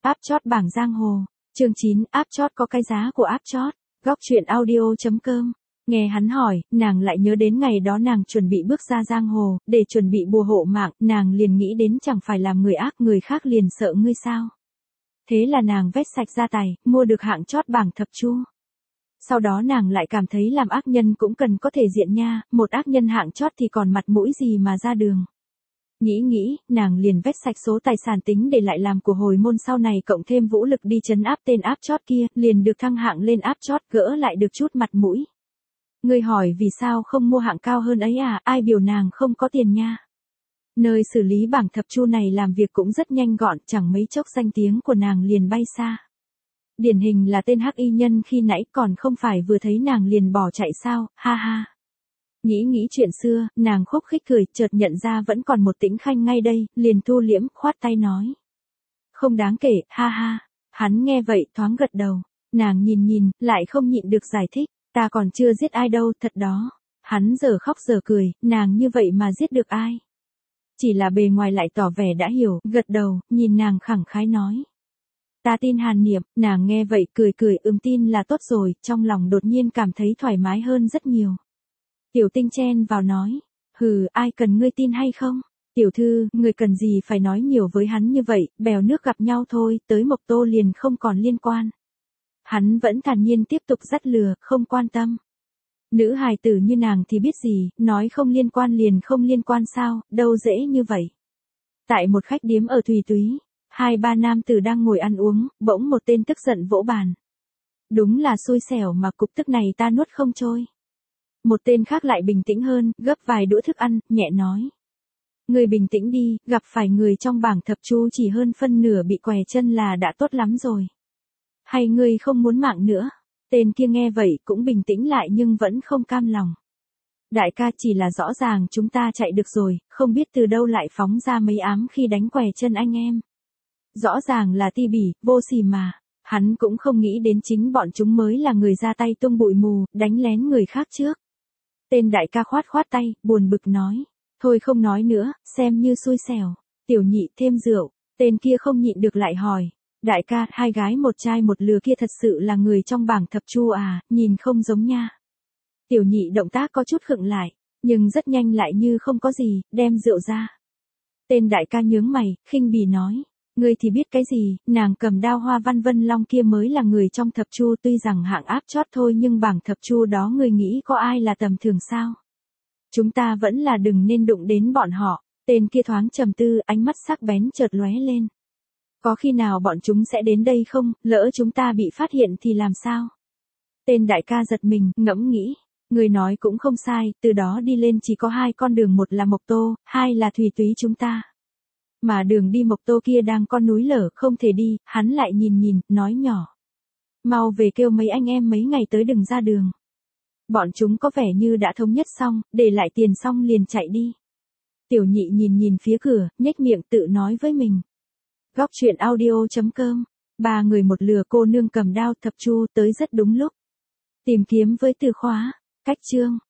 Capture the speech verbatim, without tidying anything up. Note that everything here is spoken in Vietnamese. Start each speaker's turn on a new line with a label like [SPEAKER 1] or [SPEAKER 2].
[SPEAKER 1] áp chót bảng giang hồ. Chương chín, áp chót có cái giá của áp chót. Góc truyện audio chấm com. Nghe hắn hỏi, nàng lại nhớ đến ngày đó nàng chuẩn bị bước ra giang hồ, để chuẩn bị bùa hộ mạng, nàng liền nghĩ đến chẳng phải làm người ác, người khác liền sợ ngươi sao. Thế là nàng vét sạch gia tài, mua được hạng chót bảng thập chu. Sau đó nàng lại cảm thấy làm ác nhân cũng cần có thể diện nha, một ác nhân hạng chót thì còn mặt mũi gì mà ra đường. Nghĩ nghĩ, nàng liền vét sạch số tài sản tính để lại làm của hồi môn sau này, cộng thêm vũ lực đi trấn áp tên áp chót kia, liền được thăng hạng lên áp chót, gỡ lại được chút mặt mũi. Ngươi hỏi vì sao không mua hạng cao hơn ấy à, ai biểu nàng không có tiền nha. Nơi xử lý bảng thập chu này làm việc cũng rất nhanh gọn, chẳng mấy chốc danh tiếng của nàng liền bay xa. Điển hình là tên hắc y nhân khi nãy còn không phải vừa thấy nàng liền bỏ chạy sao, ha ha. Nghĩ nghĩ chuyện xưa, nàng khúc khích cười, chợt nhận ra vẫn còn một Tĩnh Khanh ngay đây, liền thu liễm, khoát tay nói. Không đáng kể, ha ha. Hắn nghe vậy thoáng gật đầu, nàng nhìn nhìn, lại không nhịn được giải thích, ta còn chưa giết ai đâu, thật đó. Hắn giờ khóc giờ cười, nàng như vậy mà giết được ai? Chỉ là bề ngoài lại tỏ vẻ đã hiểu, gật đầu, nhìn nàng khẳng khái nói. Ta tin Hàn Niệm, nàng nghe vậy cười cười, ừm tin là tốt rồi, trong lòng đột nhiên cảm thấy thoải mái hơn rất nhiều. Tiểu Tinh chen vào nói, hừ, ai cần ngươi tin hay không? Tiểu thư, người cần gì phải nói nhiều với hắn như vậy, bèo nước gặp nhau thôi, tới Mộc Tô liền không còn liên quan. Hắn vẫn thản nhiên tiếp tục dắt lừa, không quan tâm. Nữ hài tử như nàng thì biết gì, nói không liên quan liền không liên quan sao, đâu dễ như vậy. Tại một khách điếm ở Thùy Túy, hai ba nam tử đang ngồi ăn uống, bỗng một tên tức giận vỗ bàn. Đúng là xui xẻo mà cục tức này ta nuốt không trôi. Một tên khác lại bình tĩnh hơn, gấp vài đũa thức ăn, nhẹ nói. Người bình tĩnh đi, gặp phải người trong bảng thập chu chỉ hơn phân nửa bị què chân là đã tốt lắm rồi. Hay ngươi không muốn mạng nữa? Tên kia nghe vậy cũng bình tĩnh lại nhưng vẫn không cam lòng. Đại ca, chỉ là rõ ràng chúng ta chạy được rồi, không biết từ đâu lại phóng ra mấy ám khi đánh què chân anh em. Rõ ràng là ti bỉ, vô sỉ mà. Hắn cũng không nghĩ đến chính bọn chúng mới là người ra tay tung bụi mù, đánh lén người khác trước. Tên đại ca khoát khoát tay, buồn bực nói. Thôi không nói nữa, xem như xui xẻo. Tiểu nhị thêm rượu. Tên kia không nhịn được lại hỏi. Đại ca, hai gái một trai một lừa kia thật sự là người trong bảng thập chu à, nhìn không giống nha. Tiểu nhị động tác có chút khựng lại, nhưng rất nhanh lại như không có gì, đem rượu ra. Tên đại ca nhướng mày, khinh bỉ nói. Ngươi thì biết cái gì, nàng cầm đao Hoa Văn Vân Long kia mới là người trong thập chu, tuy rằng hạng áp chót thôi nhưng bảng thập chu đó ngươi nghĩ có ai là tầm thường sao? Chúng ta vẫn là đừng nên đụng đến bọn họ. Tên kia thoáng trầm tư, ánh mắt sắc bén chợt lóe lên. Có khi nào bọn chúng sẽ đến đây không, lỡ chúng ta bị phát hiện thì làm sao? Tên đại ca giật mình, ngẫm nghĩ. Người nói cũng không sai, từ đó đi lên chỉ có hai con đường, một là Mộc Tô, hai là Thùy Túy chúng ta. Mà đường đi Mộc Tô kia đang con núi lở, không thể đi, hắn lại nhìn nhìn, nói nhỏ. Mau về kêu mấy anh em mấy ngày tới đừng ra đường. Bọn chúng có vẻ như đã thống nhất xong, để lại tiền xong liền chạy đi. Tiểu nhị nhìn nhìn phía cửa, nhếch miệng tự nói với mình. Góc truyện audio chấm com. Ba người một lừa, cô nương cầm đao thập chu tới rất đúng lúc. Tìm kiếm với từ khóa. Cách chương.